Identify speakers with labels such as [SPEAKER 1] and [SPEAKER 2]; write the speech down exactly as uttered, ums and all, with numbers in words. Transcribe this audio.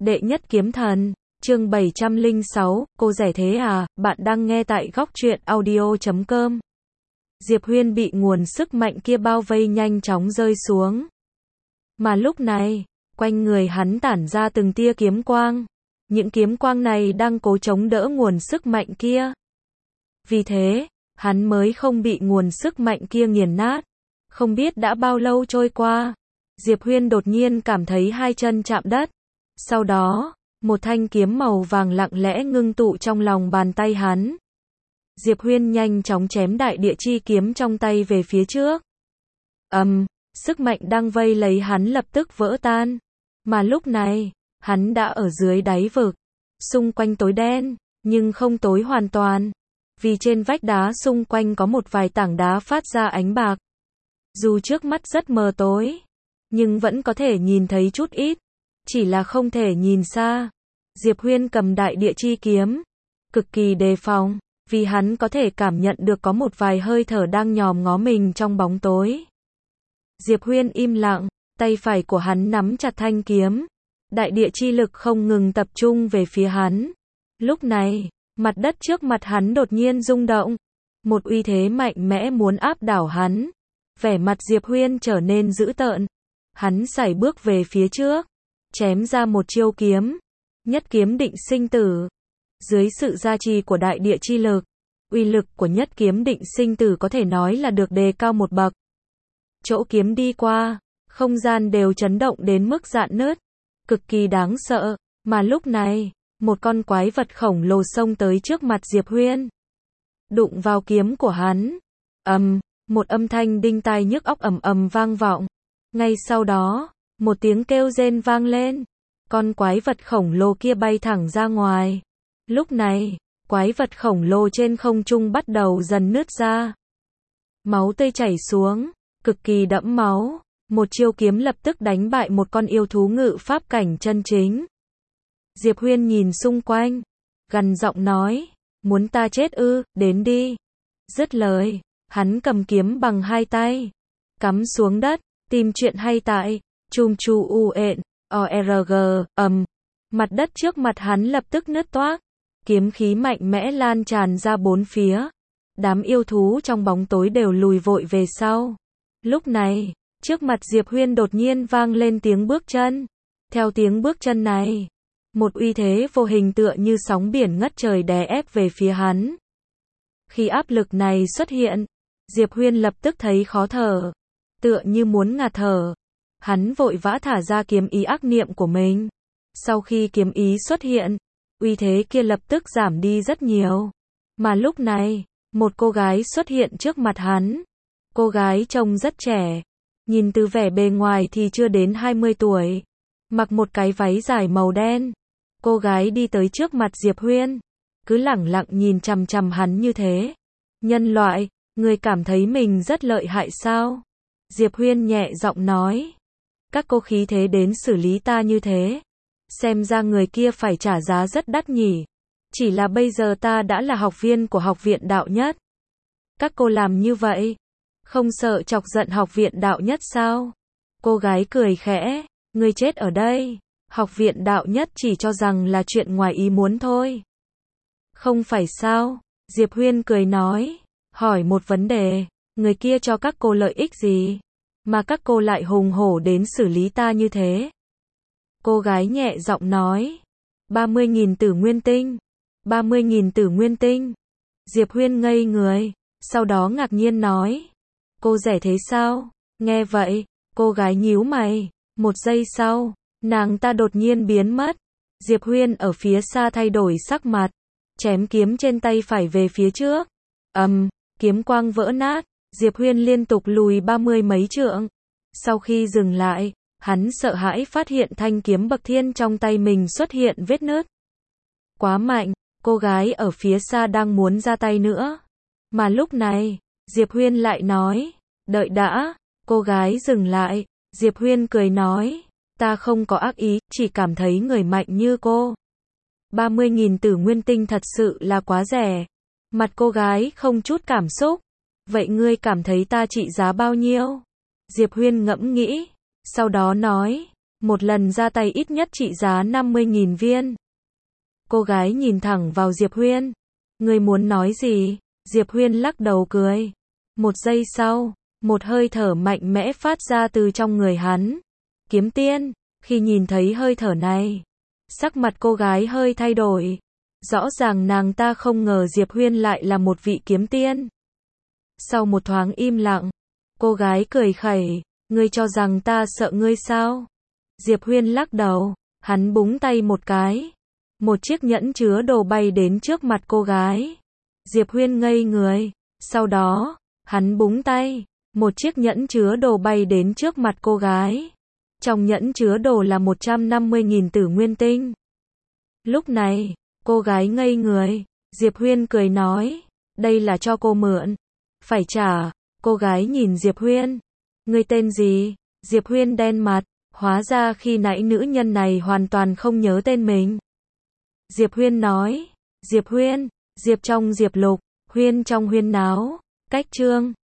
[SPEAKER 1] Đệ nhất kiếm thần, chương bảy trăm lẻ sáu, cô rẻ thế à, bạn đang nghe tại góc truyện audio chấm com. Diệp Huyên bị nguồn sức mạnh kia bao vây nhanh chóng rơi xuống. Mà lúc này, quanh người hắn tản ra từng tia kiếm quang. Những kiếm quang này đang cố chống đỡ nguồn sức mạnh kia. Vì thế, hắn mới không bị nguồn sức mạnh kia nghiền nát. Không biết đã bao lâu trôi qua, Diệp Huyên đột nhiên cảm thấy hai chân chạm đất. Sau đó, một thanh kiếm màu vàng lặng lẽ ngưng tụ trong lòng bàn tay hắn. Diệp Huyên nhanh chóng chém đại địa chi kiếm trong tay về phía trước. Ầm, um, sức mạnh đang vây lấy hắn lập tức vỡ tan. Mà lúc này, hắn đã ở dưới đáy vực. Xung quanh tối đen, nhưng không tối hoàn toàn. Vì trên vách đá xung quanh có một vài tảng đá phát ra ánh bạc. Dù trước mắt rất mờ tối, nhưng vẫn có thể nhìn thấy chút ít. Chỉ là không thể nhìn xa. Diệp Huyên cầm đại địa chi kiếm, cực kỳ đề phòng, vì hắn có thể cảm nhận được có một vài hơi thở đang nhòm ngó mình trong bóng tối. Diệp Huyên im lặng, tay phải của hắn nắm chặt thanh kiếm. Đại địa chi lực không ngừng tập trung về phía hắn. Lúc này, mặt đất trước mặt hắn đột nhiên rung động. Một uy thế mạnh mẽ muốn áp đảo hắn. Vẻ mặt Diệp Huyên trở nên dữ tợn. Hắn sải bước về phía trước, chém ra một chiêu kiếm. Nhất kiếm định sinh tử. Dưới sự gia trì của đại địa chi lực, uy lực của nhất kiếm định sinh tử có thể nói là được đề cao một bậc. Chỗ kiếm đi qua, không gian đều chấn động đến mức rạn nứt, cực kỳ đáng sợ. Mà lúc này, một con quái vật khổng lồ xông tới trước mặt Diệp Huyên, đụng vào kiếm của hắn. Ầm, um, một âm thanh đinh tai nhức óc ầm ầm vang vọng. Ngay sau đó, một tiếng kêu rên vang lên. Con quái vật khổng lồ kia bay thẳng ra ngoài. Lúc này, quái vật khổng lồ trên không trung bắt đầu dần nứt ra. Máu tươi chảy xuống, cực kỳ đẫm máu. Một chiêu kiếm lập tức đánh bại một con yêu thú ngự pháp cảnh chân chính. Diệp Huyên nhìn xung quanh, gằn giọng nói, muốn ta chết ư, đến đi. Dứt lời, hắn cầm kiếm bằng hai tay, cắm xuống đất, tìm chuyện hay tại, chum chu u ện, o r g, ầm. Mặt đất trước mặt hắn lập tức nứt toác, kiếm khí mạnh mẽ lan tràn ra bốn phía. Đám yêu thú trong bóng tối đều lùi vội về sau. Lúc này, trước mặt Diệp Huyên đột nhiên vang lên tiếng bước chân. Theo tiếng bước chân này, một uy thế vô hình tựa như sóng biển ngất trời đè ép về phía hắn. Khi áp lực này xuất hiện, Diệp Huyên lập tức thấy khó thở, tựa như muốn ngạt thở. Hắn vội vã thả ra kiếm ý ác niệm của mình. Sau khi kiếm ý xuất hiện, uy thế kia lập tức giảm đi rất nhiều. Mà lúc này, một cô gái xuất hiện trước mặt hắn. Cô gái trông rất trẻ, nhìn từ vẻ bề ngoài thì chưa đến hai mươi tuổi, mặc một cái váy dài màu đen. Cô gái đi tới trước mặt Diệp Huyên, cứ lẳng lặng nhìn chằm chằm hắn như thế. Nhân loại, người cảm thấy mình rất lợi hại sao? Diệp Huyên nhẹ giọng nói. Các cô khí thế đến xử lý ta như thế, xem ra người kia phải trả giá rất đắt nhỉ. Chỉ là bây giờ ta đã là học viên của học viện đạo nhất. Các cô làm như vậy, không sợ chọc giận học viện đạo nhất sao? Cô gái cười khẽ, ngươi chết ở đây. Học viện đạo nhất chỉ cho rằng là chuyện ngoài ý muốn thôi. Không phải sao? Diệp Huyên cười nói, hỏi một vấn đề, người kia cho các cô lợi ích gì, mà các cô lại hùng hổ đến xử lý ta như thế? Cô gái nhẹ giọng nói, ba mươi nghìn tử nguyên tinh. ba mươi nghìn tử nguyên tinh. Diệp Huyên ngây người, sau đó ngạc nhiên nói, cô rẻ thế sao? Nghe vậy, cô gái nhíu mày, một giây sau, nàng ta đột nhiên biến mất. Diệp Huyên ở phía xa thay đổi sắc mặt, chém kiếm trên tay phải về phía trước. Ầm, um, kiếm quang vỡ nát, Diệp Huyên liên tục lùi ba mươi mấy trượng. Sau khi dừng lại, hắn sợ hãi phát hiện thanh kiếm bậc thiên trong tay mình xuất hiện vết nứt. Quá mạnh, cô gái ở phía xa đang muốn ra tay nữa. Mà lúc này, Diệp Huyên lại nói, đợi đã. Cô gái dừng lại, Diệp Huyên cười nói, ta không có ác ý, chỉ cảm thấy người mạnh như cô. ba mươi nghìn tử nguyên tinh thật sự là quá rẻ. Mặt cô gái không chút cảm xúc. Vậy ngươi cảm thấy ta trị giá bao nhiêu? Diệp Huyên ngẫm nghĩ, sau đó nói, Một lần ra tay ít nhất trị giá năm mươi nghìn viên. Cô gái nhìn thẳng vào Diệp Huyên. Ngươi muốn nói gì? Diệp Huyên lắc đầu cười. Một giây sau, một hơi thở mạnh mẽ phát ra từ trong người hắn. Kiếm tiên, khi nhìn thấy hơi thở này, sắc mặt cô gái hơi thay đổi. Rõ ràng nàng ta không ngờ Diệp Huyên lại là một vị kiếm tiên. Sau một thoáng im lặng, cô gái cười khẩy, ngươi cho rằng ta sợ ngươi sao? Diệp Huyên lắc đầu, hắn búng tay một cái. Một chiếc nhẫn chứa đồ bay đến trước mặt cô gái. Diệp Huyên ngây người, sau đó, hắn búng tay, một chiếc nhẫn chứa đồ bay đến trước mặt cô gái. Trong nhẫn chứa đồ là một trăm năm mươi nghìn tử nguyên tinh. Lúc này, cô gái ngây người, Diệp Huyên cười nói, đây là cho cô mượn, phải trả. Cô gái nhìn Diệp Huyên, ngươi tên gì? Diệp Huyên đen mặt, hóa ra khi nãy nữ nhân này hoàn toàn không nhớ tên mình. Diệp Huyên nói, Diệp Huyên, Diệp trong Diệp Lục, Huyên trong Huyên náo, cách chương